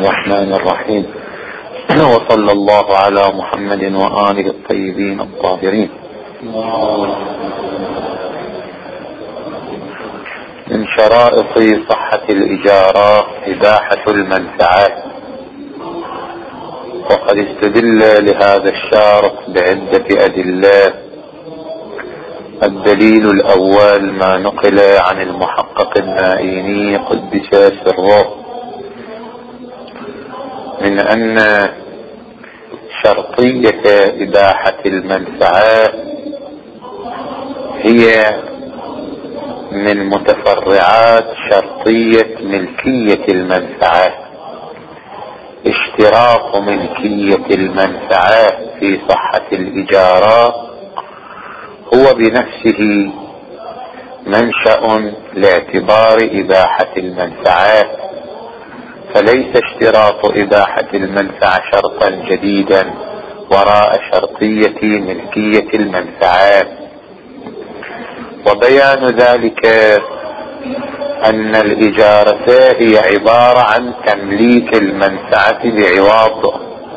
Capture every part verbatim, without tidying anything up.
الرحمن الرحيم. وصلى الله على محمد وآله الطيبين الطاهرين. من شرائط صحة الإجارة إباحة المنفعة، وقد استدل لهذا الشرط بعدة أدلة. الدليل الأول ما نقل عن المحقق النائيني قدس سره من أن شرطية إباحة المنفعة هي من متفرعات شرطية ملكية المنفعة. اشتراط ملكية المنفعة في صحة الإجارة هو بنفسه منشأ لاعتبار إباحة المنفعة، فليس اشتراط إباحة المنفعة شرطا جديدا وراء شرطية ملكية المنفعة. وبيان ذلك أن الإجارة هي عبارة عن تمليك المنفعة بعوض،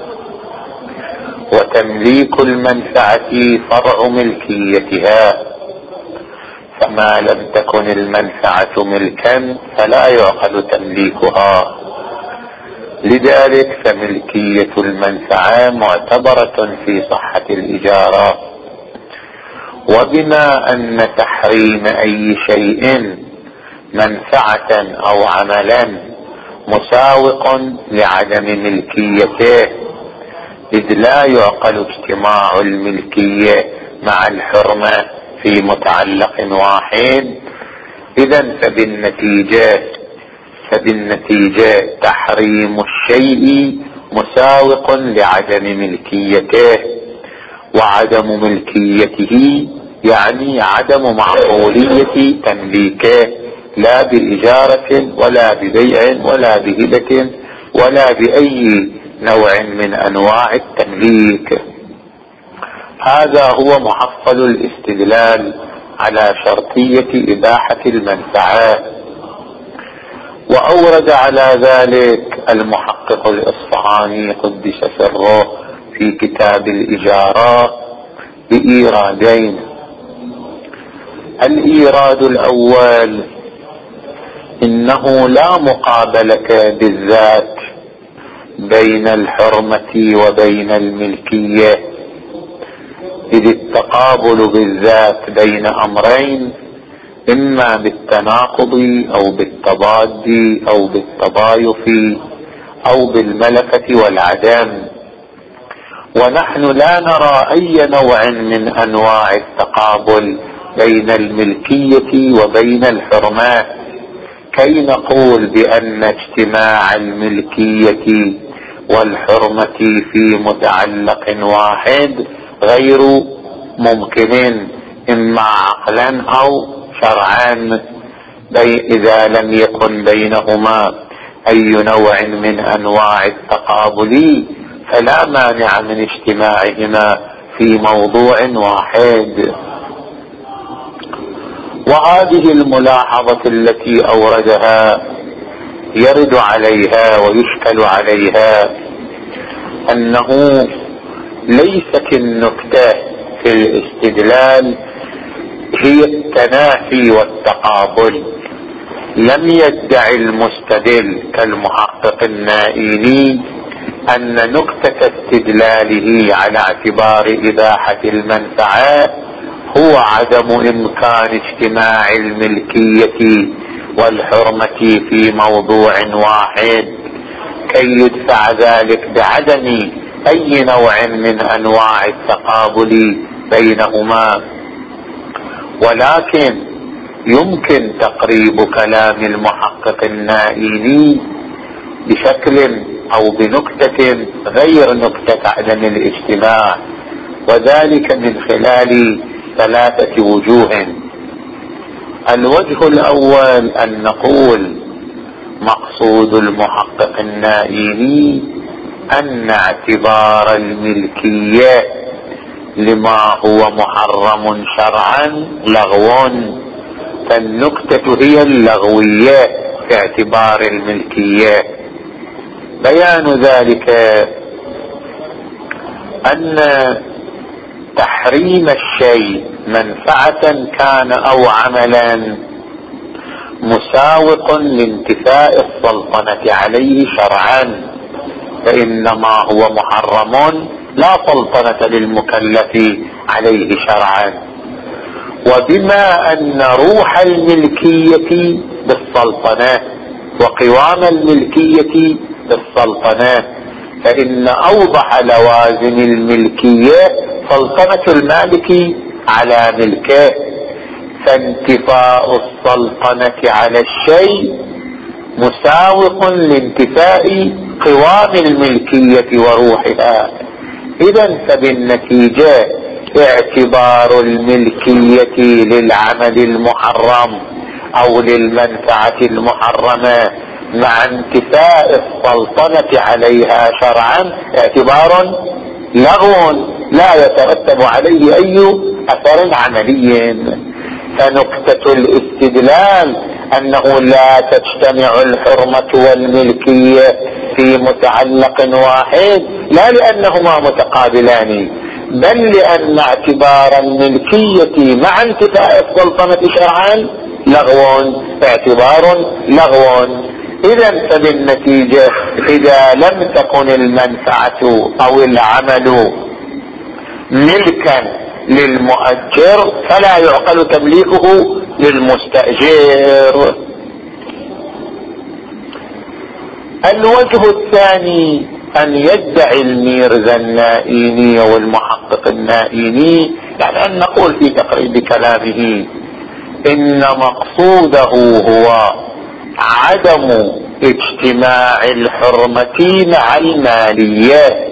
وتمليك المنفعة فرع ملكيتها، فما لم تكن المنفعة ملكا فلا يعقد تمليكها. لذلك فملكية المنفعة معتبرة في صحة الإجارة. وبما أن تحريم أي شيء منفعة أو عملا مساوق لعدم ملكيته، إذ لا يعقل اجتماع الملكية مع الحرمة في متعلق واحد، إذن فبالنتيجة فبالنتيجة تحريم الشيء مساوق لعدم ملكيته، وعدم ملكيته يعني عدم معقولية تمليكه، لا بإجارة ولا ببيع ولا بهبة ولا بأي نوع من أنواع التمليك. هذا هو محصل الاستدلال على شرطية إباحة المنفعة. وأورد على ذلك المحقق الإصفهاني قدس سره في كتاب الإجارة بإيرادين. الإيراد الأول: إنه لا مقابلة بالذات بين الحرمة وبين الملكية، إذ التقابل بالذات بين أمرين، إما بالتناقض أو بالتضاد أو بالتضايف أو بالملكة والعدم، ونحن لا نرى أي نوع من أنواع التقابل بين الملكية وبين الحرمة كي نقول بأن اجتماع الملكية والحرمة في متعلق واحد غير ممكن إما عقلا أو شرعا، إذا لم يكن بينهما أي نوع من أنواع التقابل فلا مانع من اجتماعهما في موضوع واحد. وهذه الملاحظة التي أوردها يرد عليها ويشكل عليها أنه ليست النكتة في الاستدلال هي التنافي والتقابل. لم يدعي المستدل كالمحقق النائيني أن نكتة استدلاله على اعتبار إباحة المنفعة هو عدم إمكان اجتماع الملكية والحرمة في موضوع واحد كي يدفع ذلك بعدم أي نوع من أنواع التقابل بينهما، ولكن يمكن تقريب كلام المحقق النائيني بشكل أو بنكتة غير نكتة عدم الاجتماع، وذلك من خلال ثلاثة وجوه. الوجه الأول أن نقول مقصود المحقق النائيني أن اعتبار الملكية لما هو محرم شرعا لغو، فالنكتة هي اللغوية في اعتبار الملكية. بيان ذلك أن تحريم الشيء منفعة كان أو عملا مساوق لانتفاء السلطنة عليه شرعا، فإنما هو محرم لا سلطنة للمكلف عليه شرعا. وبما أن روح الملكية بالسلطنة وقوام الملكية بالسلطنة، فإن أوضح لوازم الملكية سلطنة المالك على ملكه، فانتفاء السلطنة على الشيء مساوق لانتفاء قوام الملكية وروحها. إذن فبالنتيجة اعتبار الملكية للعمل المحرم أو للمنفعة المحرمة مع انتفاء السلطنة عليها شرعا اعتبار لغو لا يترتب عليه أي أثر عملي. فنكتة الاستدلال أنه لا تجتمع الحرمة والملكية في متعلق واحد لا لأنهما متقابلان، بل لأن اعتبار الملكية مع انتفاء السلطنة شرعا لغو، اعتبار لغو. إذن فبالنتيجة إذا لم تكن المنفعة أو العمل ملكا للمؤجر فلا يعقل تمليكه للمستأجر. الوجه الثاني أن يدعي الميرزا النائيني والمحقق النائيني، يعني أن نقول في تقريب كلامه إن مقصوده هو عدم اجتماع الحرمة مع المالية،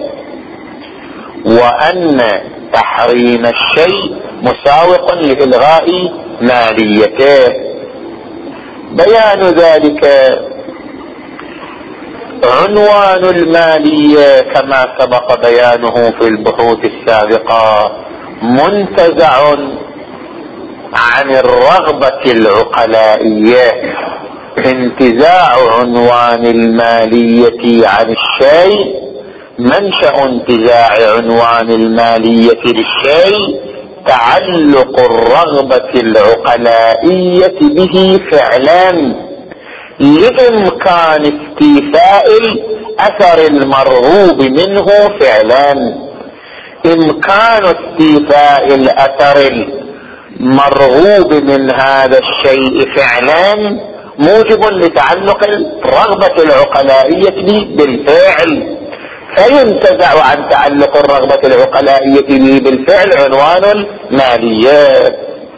وأن تحريم الشيء مساوق لإلغاء ماليته. بيان ذلك عنوان المالية كما سبق بيانه في البحوث السابقة منتزع عن الرغبة العقلائية. انتزاع عنوان المالية عن الشيء منشأ انتزاع عنوان المالية للشيء تعلق الرغبة العقلائية به فعلا لإمكان استيفاء الأثر المرغوب منه فعلا. إمكان استيفاء الأثر المرغوب من هذا الشيء فعلا موجب لتعلق الرغبة العقلائية به بالفعل، فينتزع عن تعلق الرغبة العقلائية به بالفعل عنوان المالية.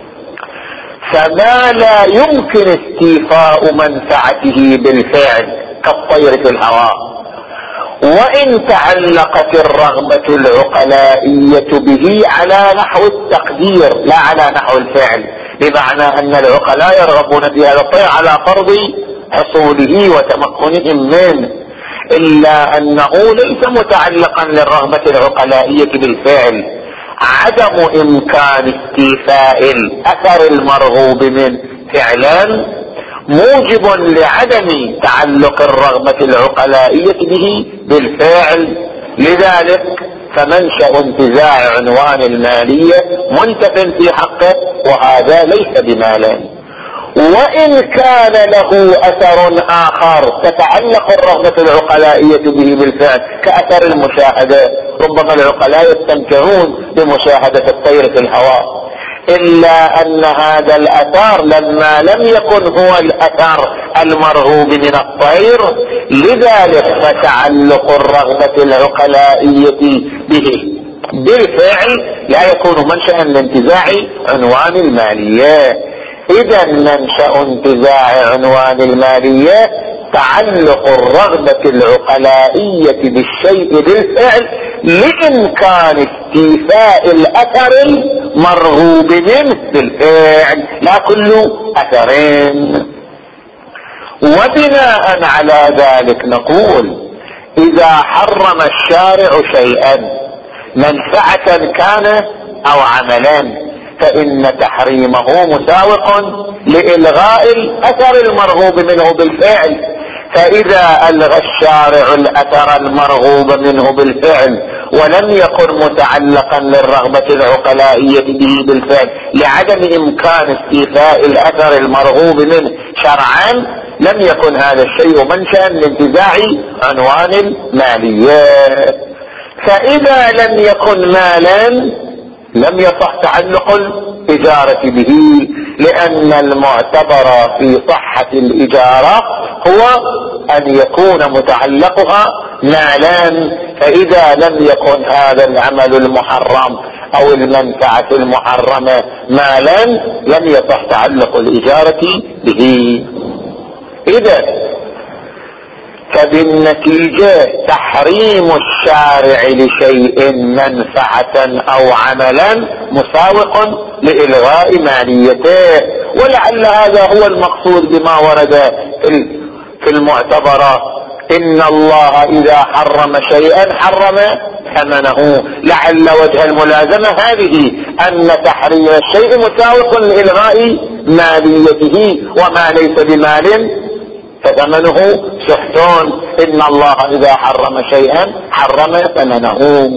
فما لا يمكن استيفاء منفعته بالفعل كالطير في الهواء، وإن تعلقت الرغبة العقلائية به على نحو التقدير لا على نحو الفعل، بمعنى أن العقلاء يرغبون في هذا الطير على فرض حصوله وتمكنهم منه، إلا أنه ليس متعلقا للرغبة العقلائية بالفعل. عدم إمكان استيفاء الأثر المرغوب منه فعلا موجب لعدم تعلق الرغبة العقلائية به بالفعل. لذلك فمنشأ انتزاع عنوان المالية منتف في حقه، وهذا ليس بمالا. وإن كان له أثر آخر تتعلق الرغبة العقلائية به بالفعل كأثر المشاهدة، ربما العقلاء يستمتعون بمشاهدة الطير في الهواء، إلا أن هذا الأثر لما لم يكن هو الأثر المرغوب من الطير، لذلك فتعلق الرغبة العقلائية به بالفعل لا يكون منشأ لانتزاع عنوان المالية. إذا منشأ انتزاع عنوان المالية تعلق الرغبة العقلائية بالشيء بالفعل لإمكان استيفاء الأثر المرغوب منه بالفعل، لا كل أثرين. وبناء على ذلك نقول إذا حرم الشارع شيئا منفعة كان أو عملا فإن تحريمه مساوق لإلغاء الأثر المرغوب منه بالفعل، فإذا ألغى الشارع الأثر المرغوب منه بالفعل ولم يكن متعلقا للرغبة العقلائية به بالفعل لعدم إمكان استيفاء الأثر المرغوب منه شرعا، لم يكن هذا الشيء منشأ لانتزاع عنوان الماليات. فإذا لم يكن مالا لم يصح تعلق الإجارة به، لأن المعتبر في صحة الإجارة هو أن يكون متعلقها مالا. فإذا لم يكن هذا العمل المحرم أو المنفعة المحرمة مالا لم يصح تعلق الإجارة به. إذا فبالنتيجة تحريم الشارع لشيء منفعة أو عملا مساوق لإلغاء ماليته، ولعل هذا هو المقصود بما ورد في المعتبرة: إن الله إذا حرم شيئا حرم ثمنه. لعل وجه الملازمة هذه أن تحريم الشيء مساوق لإلغاء ماليته، وما ليس بمال فثمنه سحتون. إن الله إذا حرم شيئا حرم ثمنه.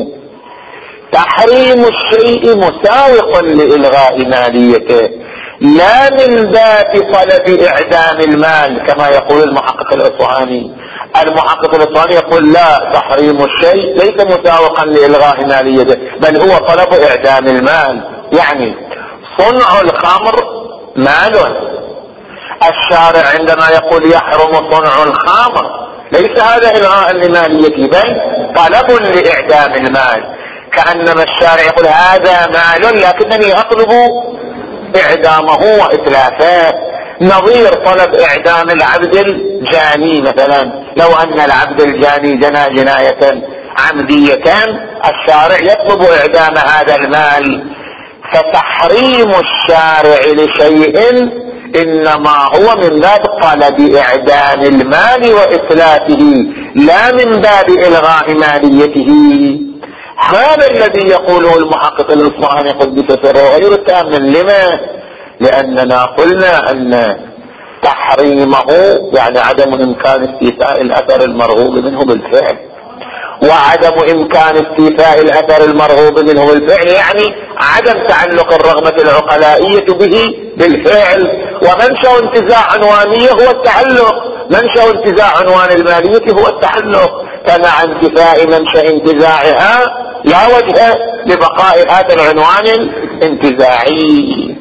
تحريم الشيء مساوق لإلغاء ماليته، لا من باب طلب إعدام المال كما يقول المحقق الأصفهاني. المحقق الأصفهاني يقول لا، تحريم الشيء ليس مساوقا لإلغاء ماليته، بل هو طلب إعدام المال. يعني صنع الخمر مال، الشارع عندما يقول يحرم صنع الخمر ليس هذا إلغاء لماليته بل طلب لإعدام المال، كأنما الشارع يقول هذا مال لكنني أطلب إعدامه وإتلافه. نظير طلب إعدام العبد الجاني مثلا، لو أن العبد الجاني جنى جناية عمدية الشارع يطلب إعدام هذا المال. فتحريم الشارع لشيء إنما هو من باب طلب إعدام المال وإتلافه، لا من باب إلغاء ماليته. هذا الذي يقوله المحقق الأصفهاني قدس سره غير تام. لما؟ لأننا قلنا أن تحريمه يعني عدم إمكان استيفاء الأثر المرغوب منه بالفعل، وعدم إمكان استيفاء الأثر المرغوب منه بالفعل يعني عدم تعلق الرغبة العقلائية به بالفعل. ومنشأ انتزاع عنوانية هو التعلق، منشأ انتزاع عنوان المالية هو التعلق، فمع انتفاء منشأ انتزاعها لا وجه لبقاء هذا العنوان الانتزاعي.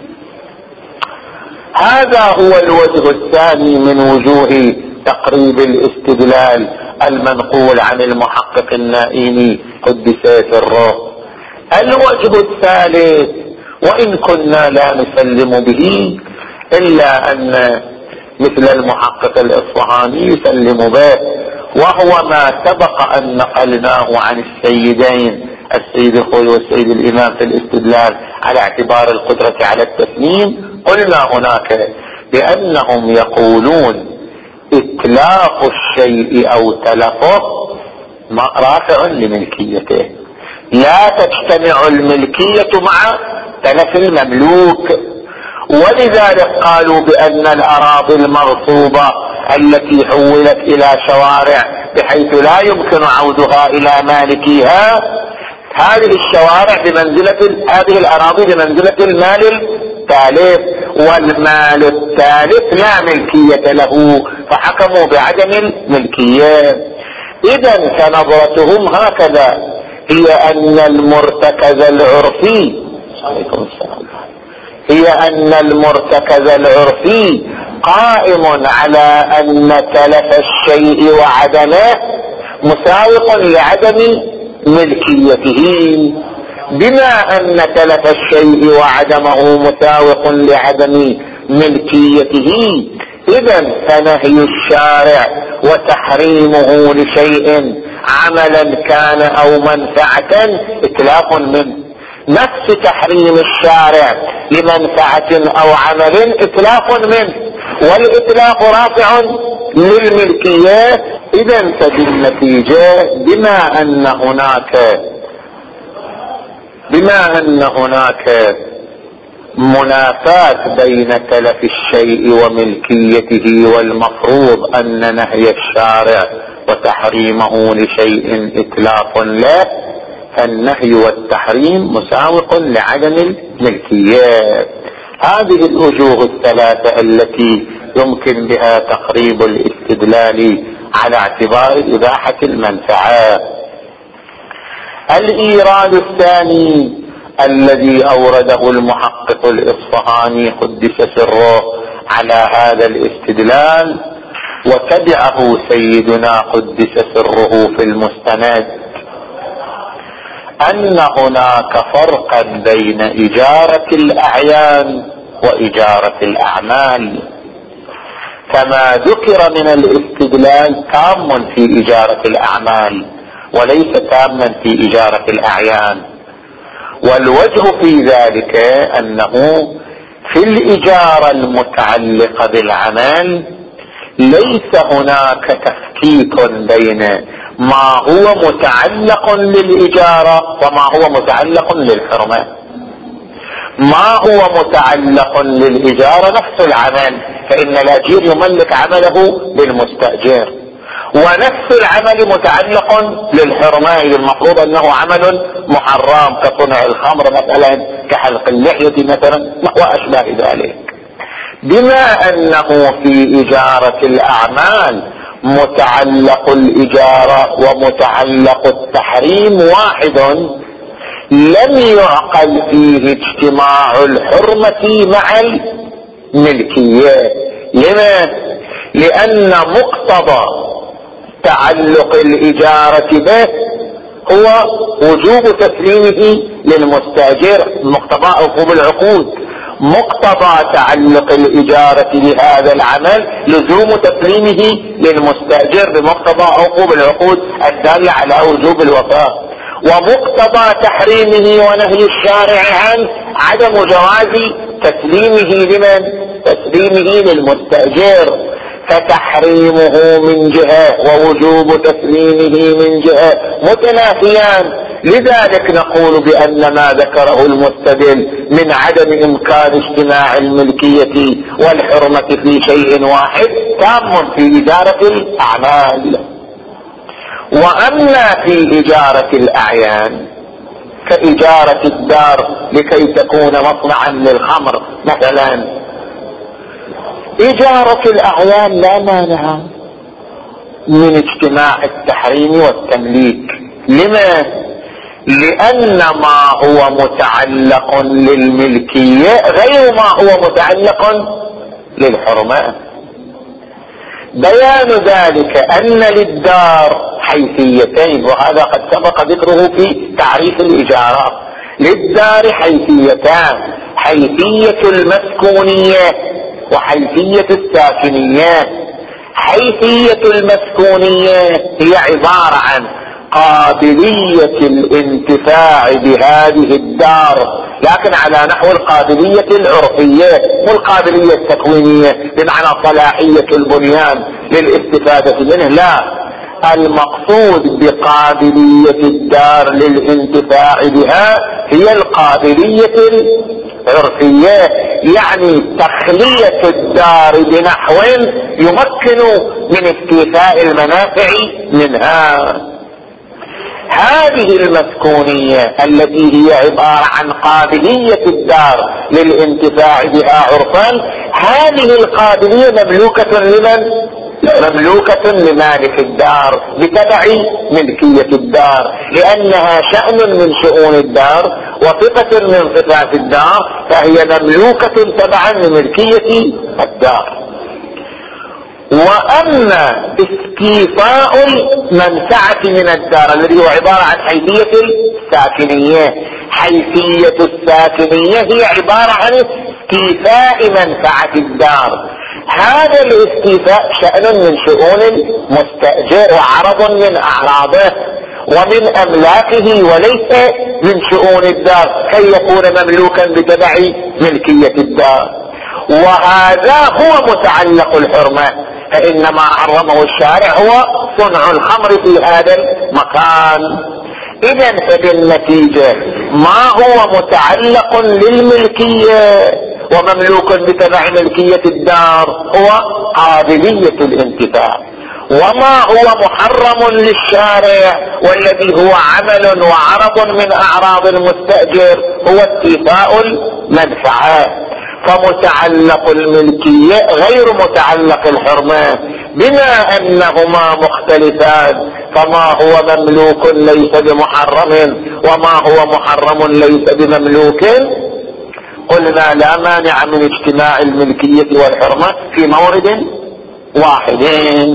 هذا هو الوجه الثاني من وجوه تقريب الاستدلال المنقول عن المحقق النائمي قدس سره. الوجه الثالث، وإن كنا لا نسلم به إلا أن مثل المحقق الإصفهاني يسلم به، وهو ما سبق أن نقلناه عن السيدين السيد الخوي والسيد الإمام في الاستدلال على اعتبار القدرة على التسليم. قلنا هناك بأنهم يقولون إتلاف الشيء أو تلفه رافع لملكيته، لا تجتمع الملكية مع تلف المملوك. ولذلك قالوا بأن الأراضي المغصوبة التي حولت إلى شوارع بحيث لا يمكن عودها إلى مالكيها، هذه الشوارع بمنزلة هذه الأراضي بمنزلة المال التالف، والمال التالف لا ملكية له، فحكموا بعدم الملكية. إذن فنظرتهم هكذا، هي أن المرتكز العرفي عليكم السلام هي أن المرتكز العرفي قائم على أن تلف الشيء وعدمه مساوق لعدم ملكيته. بما أن تلف الشيء وعدمه مساوق لعدم ملكيته، إذن فنهي الشارع وتحريمه لشيء عملا كان أو منفعة إتلاف منه، نفس تحريم الشارع لمنفعة أو عمل إتلاف منه، والإتلاف رافع للملكية. إذن فبالنتيجة بما أن هناك بما أن هناك منافاة بين تلف الشيء وملكيته، والمفروض أن نهي الشارع وتحريمه لشيء إتلاف له، فالنهي والتحريم مساوق لعدم الملكيات. هذه الوجوه الثلاثة التي يمكن بها تقريب الاستدلال على اعتبار إباحة المنفعة. الإيراد الثاني الذي أورده المحقق الإصفهاني قدس سره على هذا الاستدلال وتبعه سيدنا قدس سره في المستند، أن هناك فرقا بين إجارة الأعيان وإجارة الأعمال، كما ذكر من الاستدلال تام في إجارة الأعمال وليس تاما في إجارة الأعيان. والوجه في ذلك أنه في الإجارة المتعلقة بالعمل ليس هناك تفكيك بين ما هو متعلق للإجارة وما هو متعلق للحرمة. ما هو متعلق للإجارة نفس العمل، فإن الأجير يملك عمله للمستأجر، ونفس العمل متعلق للحرمة، المفروض أنه عمل محرم كصنع الخمر مثلا، كحلق اللحية مثلا وأشباه ذلك. بما أنه في إجارة الأعمال متعلق الإجارة ومتعلق التحريم واحد، لم يعقل فيه اجتماع الحرمة مع الملكية. لما؟ لأن مقتضى تعلق الإجارة به هو وجوب تسليمه للمستأجر، مقتضى عقوب العقود. مقتضى تعلق الإجارة بهذا العمل لزوم تسليمه للمستأجر بمقتضى عقوب العقود الدالة على وجوب الوفاء. ومقتضى تحريمه ونهي الشارع عن عدم جواز تسليمه لمن؟ تسليمه للمستأجر. فتحريمه من جهة ووجوب تسليمه من جهة متنافيان. لذلك نقول بأن ما ذكره المستدل من عدم إمكان اجتماع الملكية والحرمة في شيء واحد تام في إجارة الأعمال. وأما في إجارة الأعيان كإجارة الدار لكي تكون مصنعا للخمر مثلا، إجارة الأعيان لا مانع من اجتماع التحريم والتمليك. لما؟ لأن ما هو متعلق للملكية غير ما هو متعلق للحرمة. بيان ذلك أن للدار حيثيتين، وهذا قد سبق ذكره في تعريف الإجارة. للدار حيثيتان: حيثية المسكونية وحيثية الساكنية. حيثية المسكونية هي عبارة عن قابلية الانتفاع بهذه الدار، لكن على نحو القابلية العرفية مو القابلية التكوينية بمعنى صلاحية البنيان للاستفادة منه، لا، المقصود بقابلية الدار للانتفاع بها هي القابلية العرفية، يعني تخلية الدار بنحو يمكن من استيفاء المنافع منها. هذه المسكونية التي هي عبارة عن قابلية الدار للانتفاع بها عرفا، هذه القابلية مملوكة لمن؟ مملوكة لمالك الدار بتبع ملكية الدار، لأنها شأن من شؤون الدار وصفة من صفات الدار، فهي مملوكة تبعا لملكية الدار. وأما استيفاء المنفعة من الدار الذي هو عبارة عن حيثية الساكنية، حيثية الساكنية هي عبارة عن استيفاء منفعة الدار. هذا الاستيفاء شأن من شؤون المستأجر وعرض من أعراضه ومن أملاكه وليس من شؤون الدار كي يكون مملوكا بتبع ملكية الدار. وهذا هو متعلق الحرمة، فإن ما حرمه الشارع هو صنع الخمر في هذا المكان. اذا فبالنتيجة ما هو متعلق للملكية ومملوك بتبع ملكية الدار هو قابلية الانتفاع، وما هو محرم للشارع والذي هو عمل وعرض من اعراض المستأجر هو استيفاء المنفعة. فمتعلق الملكية غير متعلق الحرمة، بما انهما مختلفان فما هو مملوك ليس بمحرم وما هو محرم ليس بمملوك، قلنا لا مانع من اجتماع الملكية والحرمة في مورد واحد.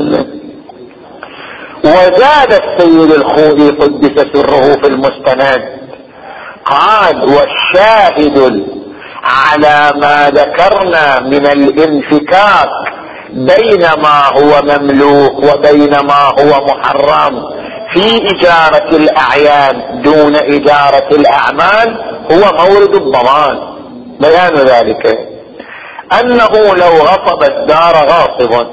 وزاد السيد الخوئي قدس سره في المستند قال: والشاهد على ما ذكرنا من الانفكاك بين ما هو مملوك وبين ما هو محرم في إجارة الأعيان دون إجارة الأعمال هو مورد الضمان. بيان ذلك أنه لو غصب الدار غاصب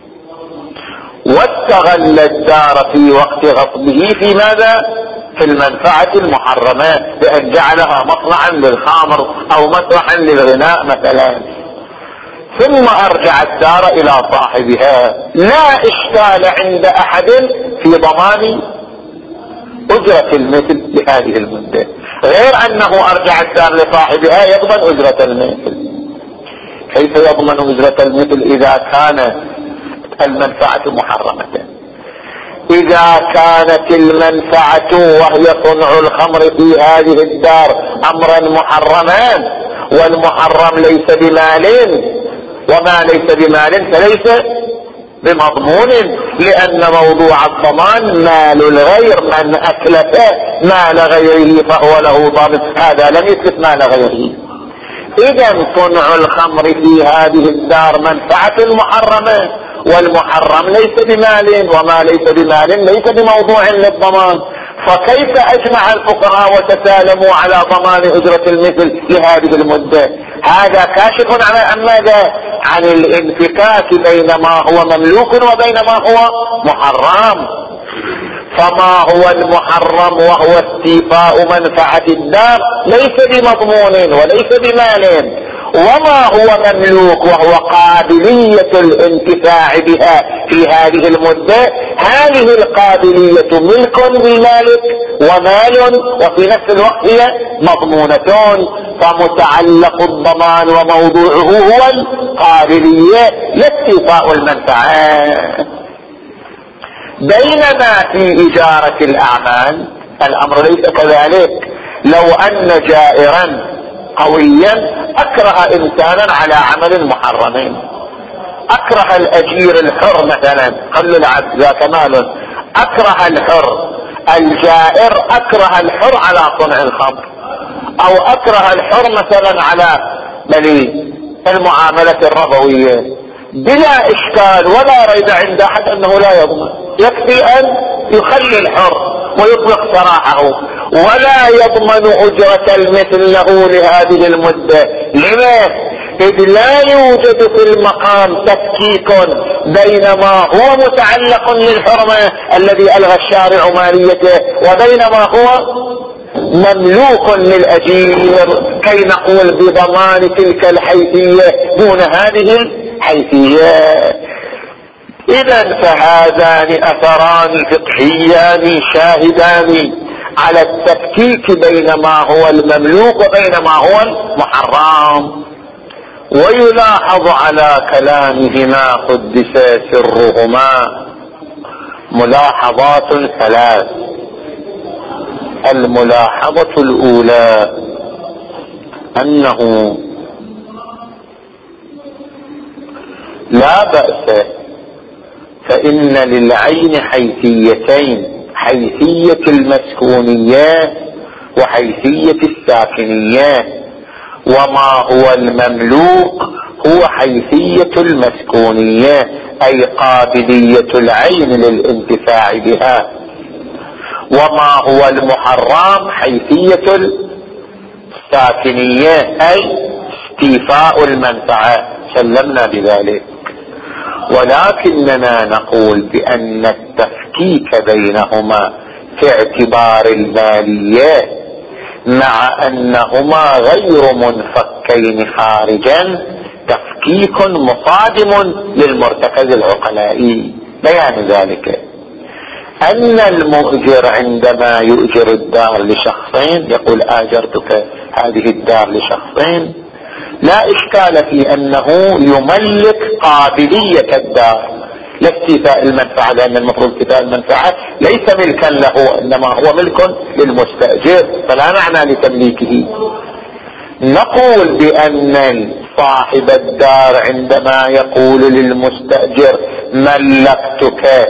واستغل الدار في وقت غصبه في ماذا؟ في المنفعة المحرمة، بأن جعلها مصنعا للخمر أو مسرحا للغناء مثلا، ثم أرجع الدار إلى صاحبها، لا إشكال عند أحد في ضمان أجرة المثل لهذه المدة، غير أنه أرجع الدار لصاحبها يضمن أجرة المثل. كيف يضمن أجرة المثل إذا كانت المنفعة محرمة؟ إذا كانت المنفعة وهي صنع الخمر في هذه الدار أمرا محرما، والمحرم ليس بمال، وما ليس بمال فليس بمضمون، لأن موضوع الضمان مال الغير، من أتلف مال غيره فهو له ضامن، هذا لم يتلف مال غيره. إذا صنع الخمر في هذه الدار منفعة محرمة، والمحرم ليس بمال، وما ليس بمال ليس بموضوع للضمان، فكيف أجمع الفقهاء وتسالموا على ضمان أجرة المثل لهذه المدة؟ هذا كاشف عن ماذا؟ عن الانفكاك بين ما هو مملوك وبين ما هو محرم. فما هو المحرم وهو استيفاء منفعة الدار ليس بمضمون وليس بمال، وما هو مملوك وهو قابلية الانتفاع بها في هذه المدة، هذه القابلية ملك للمالك ومال، وفي نفس الوقت هي مضمونة، فمتعلق الضمان وموضوعه هو القابلية لا استيفاء المنفعة. بينما في إجارة الأعمال الأمر ليس كذلك. لو أن جائرا قويا أكره إنسانا على عمل محرم، أكره الأجير الحر مثلا، قل العبد ذاك مال، أكره الحر الجائر، أكره الحر على صنع الخمر، أو أكره الحر مثلا على بني المعاملة الربوية، بلا إشكال ولا ريب عند أحد أنه لا يضمن، يكفي أن يخلي الحر ويطلق سراحه، ولا يضمن أجرة المثل له لهذه المدة. لما؟ إذ لا يوجد في المقام تفكيك بين ما هو متعلق للحرمة الذي ألغى الشارع ماليته وبين ما هو مملوك للأجير، كي نقول بضمان تلك الحيثية دون هذه الحيثية. إذا فهذان أثران فقهيان شاهدان على التفكيك بين ما هو المملوك وبين ما هو المحرم. ويلاحظ على كلامهما قدس سرهما ملاحظات ثلاث. الملاحظة الأولى أنه لا بأس، فإن للعين حيثيتين، حيثية المسكونية وحيثية الساكنية، وما هو المملوك هو حيثية المسكونية أي قابلية العين للانتفاع بها، وما هو المحرم حيثية الساكنية أي استيفاء المنفعة، سلمنا بذلك. ولكننا نقول بأن التفكيك بينهما في اعتبار المالية مع أنهما غير منفكين خارجا تفكيك مصادم للمرتكز العقلائي. بيان ذلك أن المؤجر عندما يؤجر الدار لشخصين، يقول آجرتك هذه الدار لشخصين، لا إشكال في أنه يملك قابلية الدار لاستيفاء المنفعة، لأن المفروض استيفاء المنفعة ليس ملكا له إنما هو ملك للمستأجر، فلا معنى لتمليكه. نقول بأن صاحب الدار عندما يقول للمستأجر ملكتك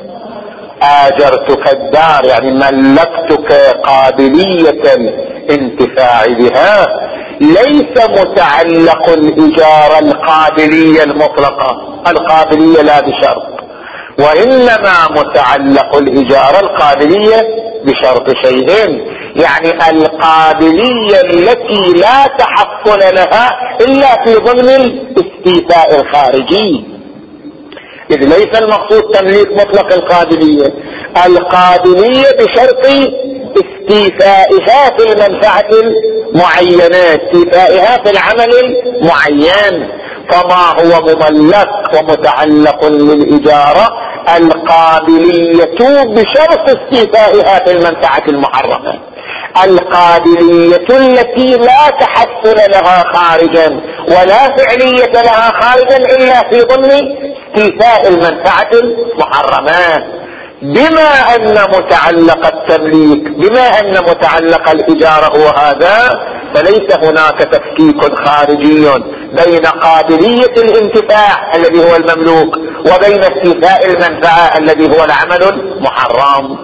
آجرتك الدار، يعني ملكتك قابلية الانتفاع بها، ليس متعلق الإجارة القابلية المطلقة، القابلية لا بشرط، وإنما متعلق الإجارة القابلية بشرط شيئين، يعني القابلية التي لا تحصل لها إلا في ضمن الاستيفاء الخارجي، إذ ليس المقصود تمليك مطلق القابلية، القابلية بشرط استيفائها في المنفعة المعينة، استيفائها في العمل المعين. فما هو مملك ومتعلق للإجارة القابلية بشرط استيفائها في المنفعة المحرمة، القابلية التي لا تحصل لها خارجا ولا فعلية لها خارجا إلا في ضمن استيفاء المنفعة المحرمة. بما أن متعلق التمليك، بما أن متعلق الإجارة هو هذا، فليس هناك تفكيك خارجي بين قابلية الانتفاع الذي هو المملوك وبين استيفاء المنفعة الذي هو العمل المحرم.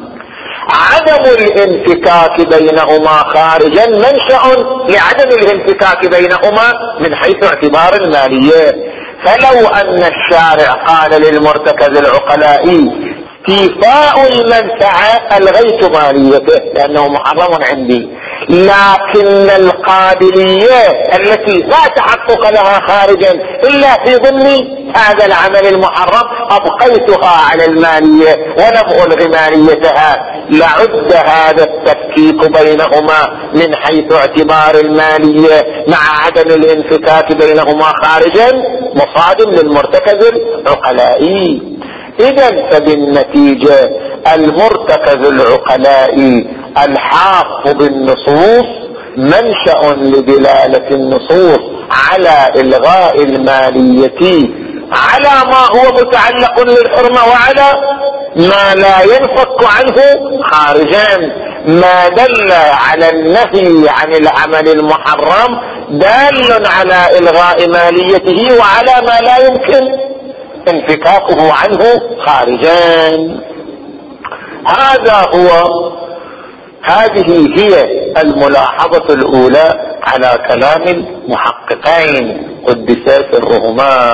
عدم الانفكاك بينهما خارجا منشأ لعدم الانفكاك بينهما من حيث اعتبار المالية. فلو أن الشارع قال للمرتكز العقلائي استيفاء المنفعة ألغيت ماليته لأنه محرم عندي، لكن القابلية التي لا تحقق لها خارجا إلا في ضمن هذا العمل المحرم أبقيتها على المالية ولم ألغي ماليتها، لعد هذا التفكيك بينهما من حيث اعتبار المالية مع عدم الانفكاك بينهما خارجا مصادم للمرتكز العقلائي. إذن فبالنتيجة المرتكز العقلائي الحاق بالنصوص منشأ لدلالة النصوص على إلغاء المالية على ما هو متعلق للحرمة وعلى ما لا ينفك عنه خارجا. ما دل على النهي عن العمل المحرم دال على إلغاء ماليته وعلى ما لا يمكن انفكاكه عنه خارجا. هذا هو هذه هي الملاحظة الأولى على كلام المحققين قدس سرهما.